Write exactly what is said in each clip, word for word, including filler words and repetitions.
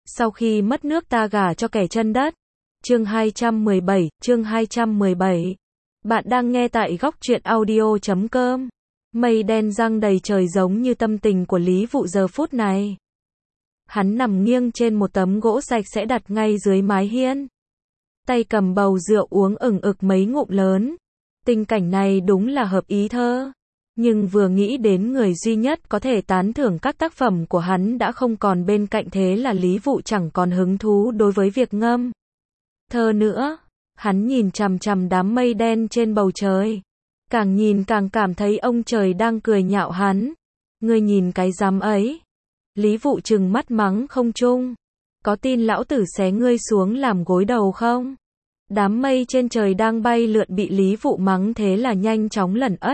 Sau khi mất nước ta gả cho kẻ chân đất. Chương hai trăm mười bảy, chương hai trăm mười bảy. Bạn đang nghe tại góc truyện audio chấm com. Mây đen giăng đầy trời giống như tâm tình của Lý Vụ giờ phút này. Hắn nằm nghiêng trên một tấm gỗ sạch sẽ đặt ngay dưới mái hiên. Tay cầm bầu rượu uống ửng ực mấy ngụm lớn. Tình cảnh này đúng là hợp ý thơ. Nhưng vừa nghĩ đến người duy nhất có thể tán thưởng các tác phẩm của hắn đã không còn bên cạnh, thế là Lý Vụ chẳng còn hứng thú đối với việc ngâm thơ nữa. Hắn nhìn chằm chằm đám mây đen trên bầu trời. Càng nhìn càng cảm thấy ông trời đang cười nhạo hắn. Ngươi nhìn cái rắm ấy. Lý Vụ trừng mắt mắng không trung. Có tin lão tử xé ngươi xuống làm gối đầu không? Đám mây trên trời đang bay lượn bị Lý Vụ mắng thế là nhanh chóng lẩn ất.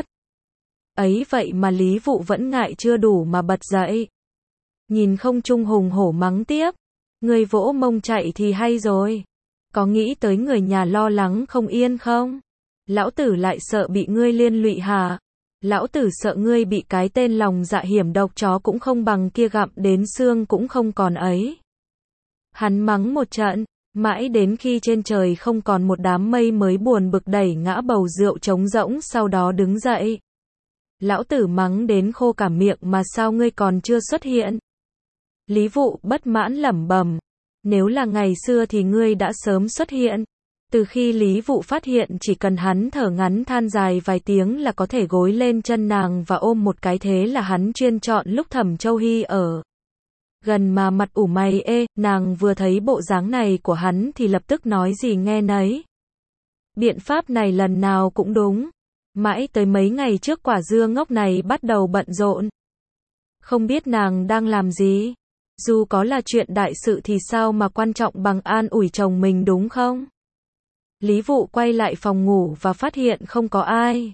Ấy vậy mà Lý Vụ vẫn ngại chưa đủ mà bật dậy. Nhìn không trung hùng hổ mắng tiếp. Ngươi vỗ mông chạy thì hay rồi. Có nghĩ tới người nhà lo lắng không yên không? Lão tử lại sợ bị ngươi liên lụy hả? Lão tử sợ ngươi bị cái tên lòng dạ hiểm độc chó cũng không bằng kia gặm đến xương cũng không còn ấy. Hắn mắng một trận, mãi đến khi trên trời không còn một đám mây mới buồn bực đẩy ngã bầu rượu trống rỗng, sau đó đứng dậy. Lão tử mắng đến khô cả miệng mà sao ngươi còn chưa xuất hiện? Lý Vụ bất mãn lẩm bẩm. Nếu là ngày xưa thì ngươi đã sớm xuất hiện. Từ khi Lý Vụ phát hiện chỉ cần hắn thở ngắn than dài vài tiếng là có thể gối lên chân nàng và ôm một cái, thế là hắn chuyên chọn lúc Thẩm Châu Hy ở gần mà mặt ủ mày ê. Nàng vừa thấy bộ dáng này của hắn thì lập tức nói gì nghe nấy. Biện pháp này lần nào cũng đúng. Mãi tới mấy ngày trước quả dưa ngốc này bắt đầu bận rộn. Không biết nàng đang làm gì. Dù có là chuyện đại sự thì sao mà quan trọng bằng an ủi chồng mình, đúng không? Lý Vụ quay lại phòng ngủ và phát hiện không có ai.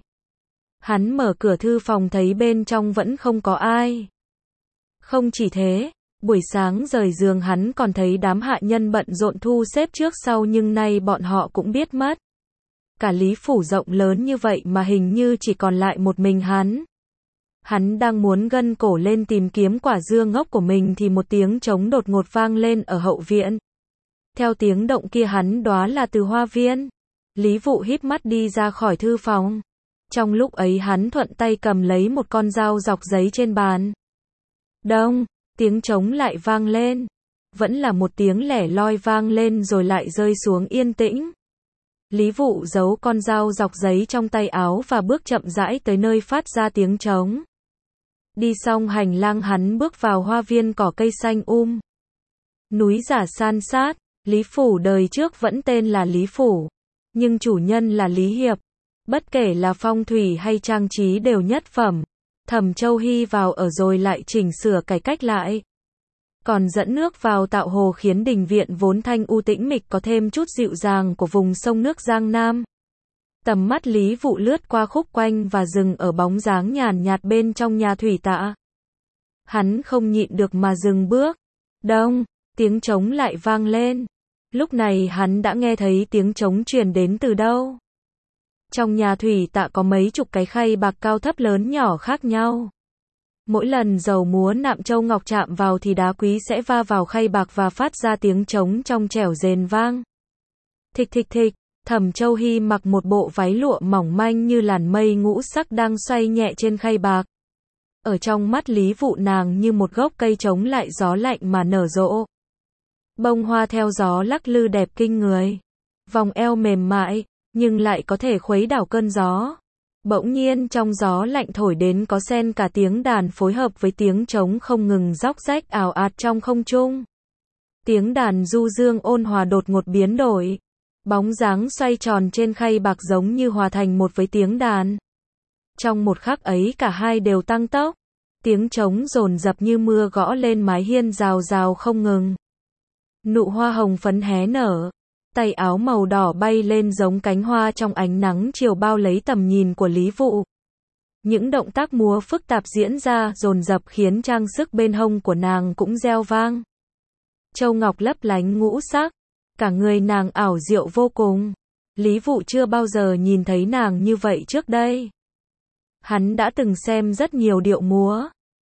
Hắn mở cửa thư phòng thấy bên trong vẫn không có ai. Không chỉ thế, buổi sáng rời giường hắn còn thấy đám hạ nhân bận rộn thu xếp trước sau, nhưng nay bọn họ cũng biết mất. Cả Lý phủ rộng lớn như vậy mà hình như chỉ còn lại một mình hắn. Hắn đang muốn gân cổ lên tìm kiếm quả dưa ngốc của mình thì một tiếng trống đột ngột vang lên ở hậu viện. Theo tiếng động kia hắn đoán là từ hoa viên. Lý Vụ híp mắt đi ra khỏi thư phòng. Trong lúc ấy hắn thuận tay cầm lấy một con dao dọc giấy trên bàn. Đông, tiếng trống lại vang lên. Vẫn là một tiếng lẻ loi vang lên rồi lại rơi xuống yên tĩnh. Lý Vụ giấu con dao dọc giấy trong tay áo và bước chậm rãi tới nơi phát ra tiếng trống. Đi xong hành lang hắn bước vào hoa viên cỏ cây xanh um. Núi giả san sát. Lý phủ đời trước vẫn tên là Lý phủ, nhưng chủ nhân là Lý Hiệp. Bất kể là phong thủy hay trang trí đều nhất phẩm. Thẩm Châu Hy vào ở rồi lại chỉnh sửa cải cách lại. Còn dẫn nước vào tạo hồ khiến đình viện vốn thanh u tĩnh mịch có thêm chút dịu dàng của vùng sông nước Giang Nam. Tầm mắt Lý Vụ lướt qua khúc quanh và dừng ở bóng dáng nhàn nhạt bên trong nhà thủy tạ. Hắn không nhịn được mà dừng bước. Đông, tiếng trống lại vang lên. Lúc này hắn đã nghe thấy tiếng trống truyền đến từ đâu. Trong nhà thủy tạ có mấy chục cái khay bạc cao thấp lớn nhỏ khác nhau. Mỗi lần dầu múa nạm châu ngọc chạm vào thì đá quý sẽ va vào khay bạc và phát ra tiếng trống trong trẻo rền vang. Thịch thịch thịch, Thẩm Châu Hy mặc một bộ váy lụa mỏng manh như làn mây ngũ sắc đang xoay nhẹ trên khay bạc. Ở trong mắt Lý Vụ nàng như một gốc cây chống lại gió lạnh mà nở rộ. Bông hoa theo gió lắc lư đẹp kinh người. Vòng eo mềm mại, nhưng lại có thể khuấy đảo cơn gió. Bỗng nhiên trong gió lạnh thổi đến có xen cả tiếng đàn phối hợp với tiếng trống không ngừng róc rách ào ạt trong không trung. Tiếng đàn du dương ôn hòa đột ngột biến đổi. Bóng dáng xoay tròn trên khay bạc giống như hòa thành một với tiếng đàn. Trong một khắc ấy cả hai đều tăng tốc. Tiếng trống dồn dập như mưa gõ lên mái hiên rào rào không ngừng. Nụ hoa hồng phấn hé nở. Tay áo màu đỏ bay lên giống cánh hoa trong ánh nắng chiều bao lấy tầm nhìn của Lý Vụ. Những động tác múa phức tạp diễn ra dồn dập khiến trang sức bên hông của nàng cũng reo vang. Châu ngọc lấp lánh ngũ sắc. Cả người nàng ảo diệu vô cùng. Lý Vụ chưa bao giờ nhìn thấy nàng như vậy trước đây. Hắn đã từng xem rất nhiều điệu múa.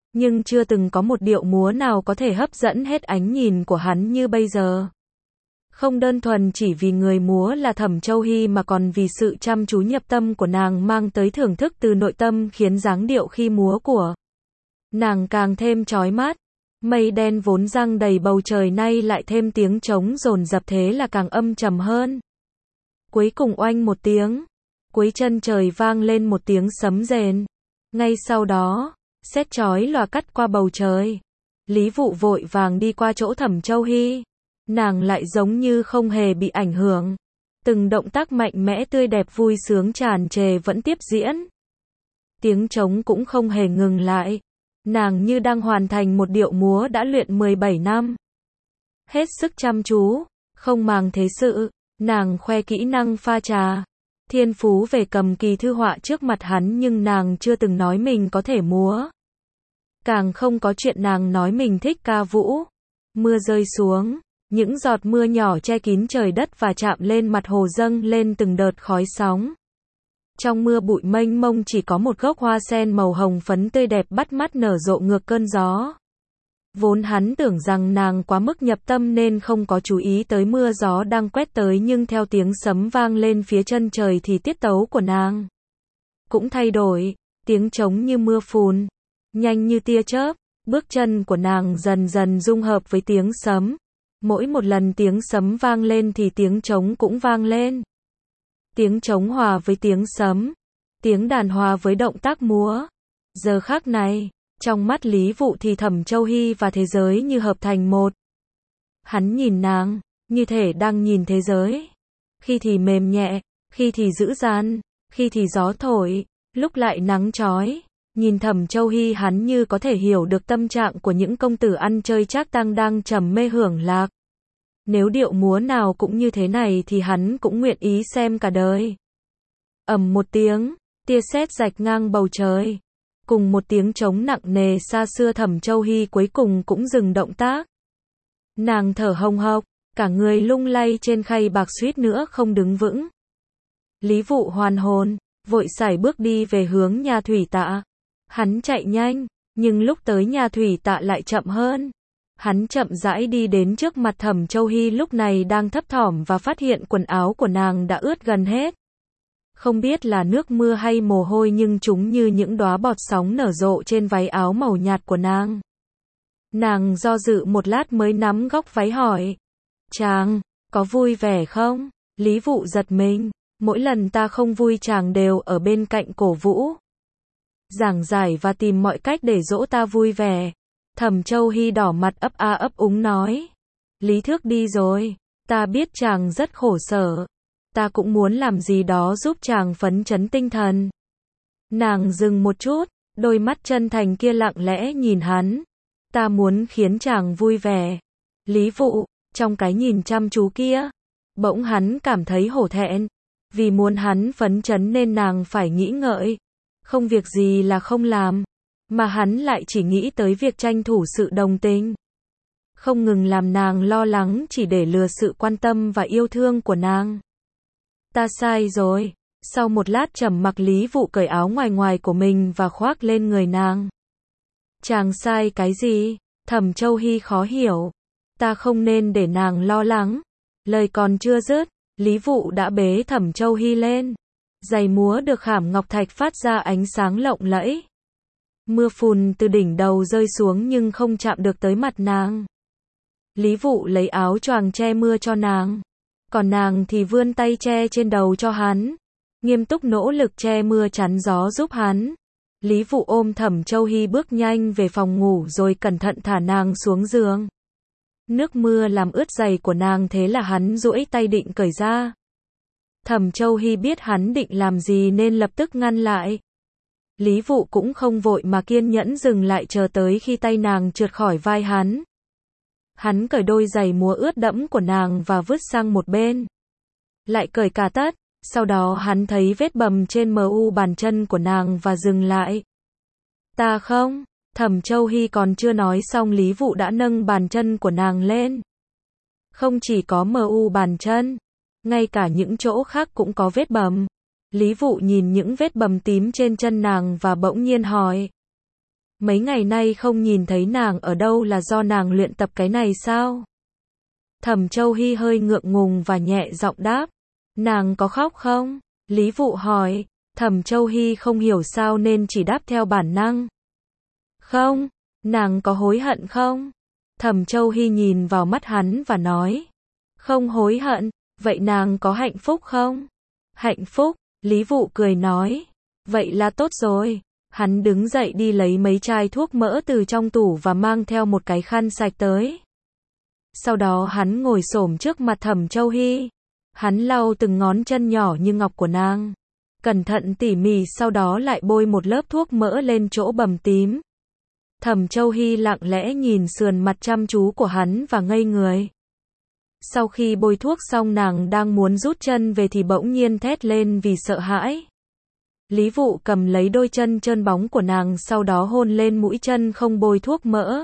nhưng chưa từng có một điệu múa nào có thể hấp dẫn hết ánh nhìn của hắn như bây giờ. Không đơn thuần chỉ vì người múa là Thẩm Châu Hy mà còn vì sự chăm chú nhập tâm của nàng mang tới thưởng thức từ nội tâm khiến dáng điệu khi múa của nàng càng thêm chói mắt. Mây đen vốn giăng đầy bầu trời nay lại thêm tiếng trống dồn dập thế là càng âm trầm hơn. Cuối cùng oanh một tiếng, cuối chân trời vang lên một tiếng sấm rền. Ngay sau đó, sét chói lòa cắt qua bầu trời. Lý Vụ vội vàng đi qua chỗ Thẩm Châu Hy. Nàng lại giống như không hề bị ảnh hưởng. Từng động tác mạnh mẽ tươi đẹp vui sướng tràn trề vẫn tiếp diễn. Tiếng trống cũng không hề ngừng lại. Nàng như đang hoàn thành một điệu múa đã luyện mười bảy năm. Hết sức chăm chú, không màng thế sự, nàng khoe kỹ năng pha trà. Thiên phú về cầm kỳ thư họa trước mặt hắn nhưng nàng chưa từng nói mình có thể múa. Càng không có chuyện nàng nói mình thích ca vũ. Mưa rơi xuống, những giọt mưa nhỏ che kín trời đất và chạm lên mặt hồ dâng lên từng đợt khói sóng. Trong mưa bụi mênh mông chỉ có một gốc hoa sen màu hồng phấn tươi đẹp bắt mắt nở rộ ngược cơn gió. Vốn hắn tưởng rằng nàng quá mức nhập tâm nên không có chú ý tới mưa gió đang quét tới nhưng theo tiếng sấm vang lên phía chân trời thì tiết tấu của nàng cũng thay đổi, tiếng trống như mưa phùn, nhanh như tia chớp, bước chân của nàng dần dần dung hợp với tiếng sấm. Mỗi một lần tiếng sấm vang lên thì tiếng trống cũng vang lên. Tiếng trống hòa với tiếng sấm, tiếng đàn hòa với động tác múa. Giờ khắc này, trong mắt Lý Vụ thì Thẩm Châu Hy và thế giới như hợp thành một. Hắn nhìn nàng, như thể đang nhìn thế giới. Khi thì mềm nhẹ, khi thì dữ dằn, khi thì gió thổi, lúc lại nắng chói. Nhìn Thẩm Châu Hy hắn như có thể hiểu được tâm trạng của những công tử ăn chơi trác tang đang trầm mê hưởng lạc. Nếu điệu múa nào cũng như thế này thì hắn cũng nguyện ý xem cả đời. Ầm một tiếng, tia sét rạch ngang bầu trời. Cùng một tiếng trống nặng nề xa xưa Thẩm Châu Hy cuối cùng cũng dừng động tác. Nàng thở hồng hộc, cả người lung lay trên khay bạc suýt nữa không đứng vững. Lý Vụ hoàn hồn, vội sải bước đi về hướng nhà thủy tạ. Hắn chạy nhanh, nhưng lúc tới nhà thủy tạ lại chậm hơn. Hắn chậm rãi đi đến trước mặt Thẩm Châu Hy lúc này đang thấp thỏm và phát hiện quần áo của nàng đã ướt gần hết. Không biết là nước mưa hay mồ hôi nhưng chúng như những đóa bọt sóng nở rộ trên váy áo màu nhạt của nàng. Nàng do dự một lát mới nắm góc váy hỏi. Chàng, có vui vẻ không? Lý Vụ giật mình. Mỗi lần ta không vui chàng đều ở bên cạnh cổ vũ. Giảng giải và tìm mọi cách để dỗ ta vui vẻ. Thẩm Châu Hy đỏ mặt ấp a ấp úng nói. Lý Thước đi rồi, ta biết chàng rất khổ sở. Ta cũng muốn làm gì đó giúp chàng phấn chấn tinh thần. Nàng dừng một chút, đôi mắt chân thành kia lặng lẽ nhìn hắn. Ta muốn khiến chàng vui vẻ. Lý Vụ, trong cái nhìn chăm chú kia, bỗng hắn cảm thấy hổ thẹn. Vì muốn hắn phấn chấn nên nàng phải nghĩ ngợi. Không việc gì là không làm. Mà hắn lại chỉ nghĩ tới việc tranh thủ sự đồng tình. Không ngừng làm nàng lo lắng chỉ để lừa sự quan tâm và yêu thương của nàng. Ta sai rồi. Sau một lát trầm mặc Lý Vụ cởi áo ngoài ngoài của mình và khoác lên người nàng. Chàng sai cái gì? Thẩm Châu Hy khó hiểu. Ta không nên để nàng lo lắng. Lời còn chưa dứt, Lý Vụ đã bế Thẩm Châu Hy lên. Giày múa được khảm ngọc thạch phát ra ánh sáng lộng lẫy. Mưa phùn từ đỉnh đầu rơi xuống nhưng không chạm được tới mặt nàng. Lý Vụ lấy áo choàng che mưa cho nàng. Còn nàng thì vươn tay che trên đầu cho hắn. Nghiêm túc nỗ lực che mưa chắn gió giúp hắn. Lý Vụ ôm Thẩm Châu Hy bước nhanh về phòng ngủ rồi cẩn thận thả nàng xuống giường. Nước mưa làm ướt giày của nàng thế là hắn duỗi tay định cởi ra. Thẩm Châu Hy biết hắn định làm gì nên lập tức ngăn lại. Lý Vụ cũng không vội mà kiên nhẫn dừng lại chờ tới khi tay nàng trượt khỏi vai hắn. Hắn cởi đôi giày múa ướt đẫm của nàng và vứt sang một bên. Lại cởi cả tất, sau đó hắn thấy vết bầm trên mu bàn chân của nàng và dừng lại. Ta không, Thẩm Châu Hy còn chưa nói xong Lý Vụ đã nâng bàn chân của nàng lên. Không chỉ có mu bàn chân, ngay cả những chỗ khác cũng có vết bầm. Lý Vụ nhìn những vết bầm tím trên chân nàng và bỗng nhiên hỏi. Mấy ngày nay không nhìn thấy nàng ở đâu là do nàng luyện tập cái này sao? Thẩm Châu Hy hơi ngượng ngùng và nhẹ giọng đáp. Nàng có khóc không? Lý Vụ hỏi. Thẩm Châu Hy không hiểu sao nên chỉ đáp theo bản năng. Không. Nàng có hối hận không? Thẩm Châu Hy nhìn vào mắt hắn và nói. Không hối hận. Vậy nàng có hạnh phúc không? Hạnh phúc. Lý Vụ cười nói. Vậy là tốt rồi. Hắn đứng dậy đi lấy mấy chai thuốc mỡ từ trong tủ và mang theo một cái khăn sạch tới. Sau đó hắn ngồi xổm trước mặt Thẩm Châu Hy. Hắn lau từng ngón chân nhỏ như ngọc của nàng. Cẩn thận tỉ mỉ, sau đó lại bôi một lớp thuốc mỡ lên chỗ bầm tím. Thẩm Châu Hy lặng lẽ nhìn sườn mặt chăm chú của hắn và ngây người. Sau khi bôi thuốc xong, nàng đang muốn rút chân về thì bỗng nhiên thét lên vì sợ hãi. Lý Vụ cầm lấy đôi chân trơn bóng của nàng, sau đó hôn lên mũi chân không bôi thuốc mỡ.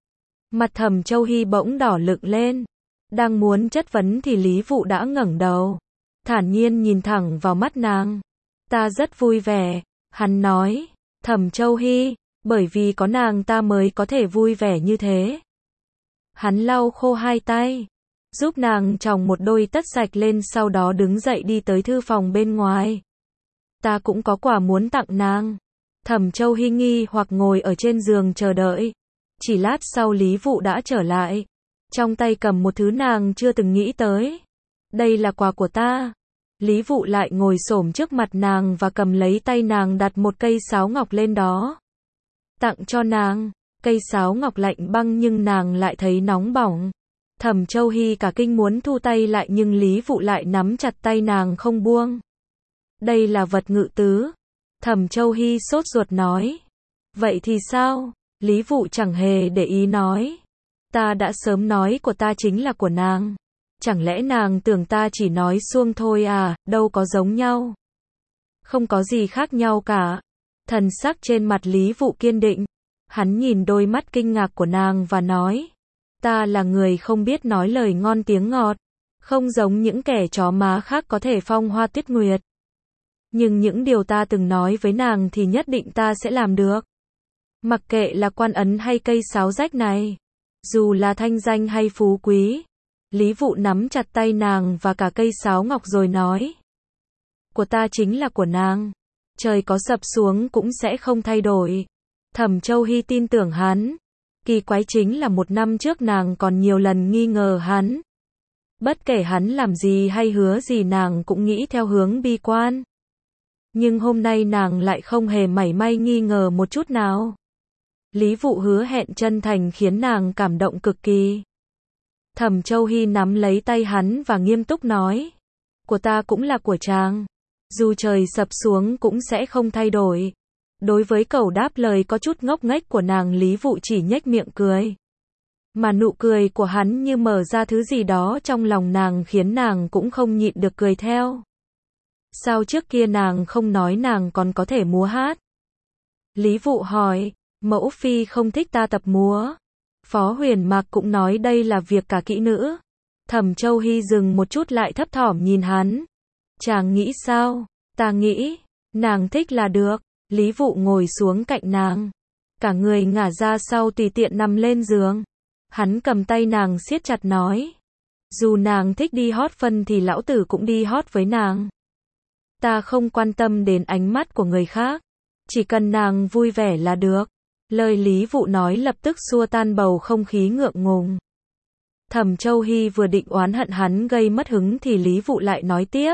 Mặt Thẩm Châu Hy bỗng đỏ lựng lên. Đang muốn chất vấn thì Lý Vụ đã ngẩng đầu, thản nhiên nhìn thẳng vào mắt nàng. Ta rất vui vẻ, hắn nói. Thẩm Châu Hy, bởi vì có nàng ta mới có thể vui vẻ như thế. Hắn lau khô hai tay, giúp nàng chòng một đôi tất sạch lên, sau đó đứng dậy đi tới thư phòng bên ngoài. Ta cũng có quà muốn tặng nàng. Thẩm Châu Hy nghi hoặc ngồi ở trên giường chờ đợi. Chỉ lát sau Lý Vụ đã trở lại, trong tay cầm một thứ nàng chưa từng nghĩ tới. Đây là quà của ta. Lý Vụ lại ngồi xổm trước mặt nàng và cầm lấy tay nàng, đặt một cây sáo ngọc lên đó. Tặng cho nàng. Cây sáo ngọc lạnh băng nhưng nàng lại thấy nóng bỏng. Thẩm Châu Hy cả kinh muốn thu tay lại nhưng Lý Vụ lại nắm chặt tay nàng không buông. Đây là vật ngự tứ. Thẩm Châu Hy sốt ruột nói. Vậy thì sao? Lý Vụ chẳng hề để ý nói. Ta đã sớm nói của ta chính là của nàng. Chẳng lẽ nàng tưởng ta chỉ nói suông thôi à, đâu có giống nhau. Không có gì khác nhau cả. Thần sắc trên mặt Lý Vụ kiên định. Hắn nhìn đôi mắt kinh ngạc của nàng và nói. Ta là người không biết nói lời ngon tiếng ngọt. Không giống những kẻ chó má khác có thể phong hoa tuyết nguyệt. Nhưng những điều ta từng nói với nàng thì nhất định ta sẽ làm được. Mặc kệ là quan ấn hay cây sáo rách này. Dù là thanh danh hay phú quý. Lý Vụ nắm chặt tay nàng và cả cây sáo ngọc rồi nói. Của ta chính là của nàng. Trời có sập xuống cũng sẽ không thay đổi. Thẩm Châu Hy tin tưởng hắn. Kỳ quái chính là một năm trước nàng còn nhiều lần nghi ngờ hắn. Bất kể hắn làm gì hay hứa gì nàng cũng nghĩ theo hướng bi quan. Nhưng hôm nay nàng lại không hề mảy may nghi ngờ một chút nào. Lý Vụ hứa hẹn chân thành khiến nàng cảm động cực kỳ. Thẩm Châu Hy nắm lấy tay hắn và nghiêm túc nói. Của ta cũng là của chàng. Dù trời sập xuống cũng sẽ không thay đổi. Đối với câu đáp lời có chút ngốc nghếch của nàng, Lý Vụ chỉ nhếch miệng cười. Mà nụ cười của hắn như mở ra thứ gì đó trong lòng nàng khiến nàng cũng không nhịn được cười theo. Sao trước kia nàng không nói nàng còn có thể múa hát? Lý Vụ hỏi. Mẫu phi không thích ta tập múa. Phó Huyền Mạc cũng nói đây là việc cả kỹ nữ. Thẩm Châu Hy dừng một chút lại thấp thỏm nhìn hắn. Chàng nghĩ sao? Ta nghĩ, nàng thích là được. Lý Vụ ngồi xuống cạnh nàng. Cả người ngả ra sau tùy tiện nằm lên giường. Hắn cầm tay nàng siết chặt nói. Dù nàng thích đi hót phân thì lão tử cũng đi hót với nàng. Ta không quan tâm đến ánh mắt của người khác. Chỉ cần nàng vui vẻ là được. Lời Lý Vụ nói lập tức xua tan bầu không khí ngượng ngùng. Thẩm Châu Hy vừa định oán hận hắn gây mất hứng thì Lý Vụ lại nói tiếp.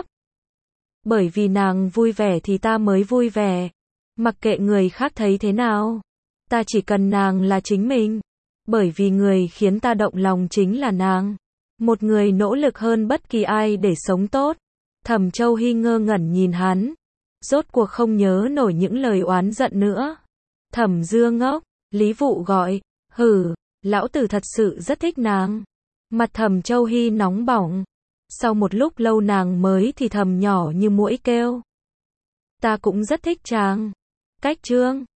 Bởi vì nàng vui vẻ thì ta mới vui vẻ. Mặc kệ người khác thấy thế nào. Ta chỉ cần nàng là chính mình. Bởi vì người khiến ta động lòng chính là nàng. Một người nỗ lực hơn bất kỳ ai để sống tốt. Thẩm Châu Hy ngơ ngẩn nhìn hắn. Rốt cuộc không nhớ nổi những lời oán giận nữa. Thẩm Dưa ngốc. Lý Vụ gọi. Hử, lão tử thật sự rất thích nàng. Mặt Thẩm Châu Hy nóng bỏng. Sau một lúc lâu nàng mới thì thầm nhỏ như muỗi kêu. Ta cũng rất thích chàng. Cách chương.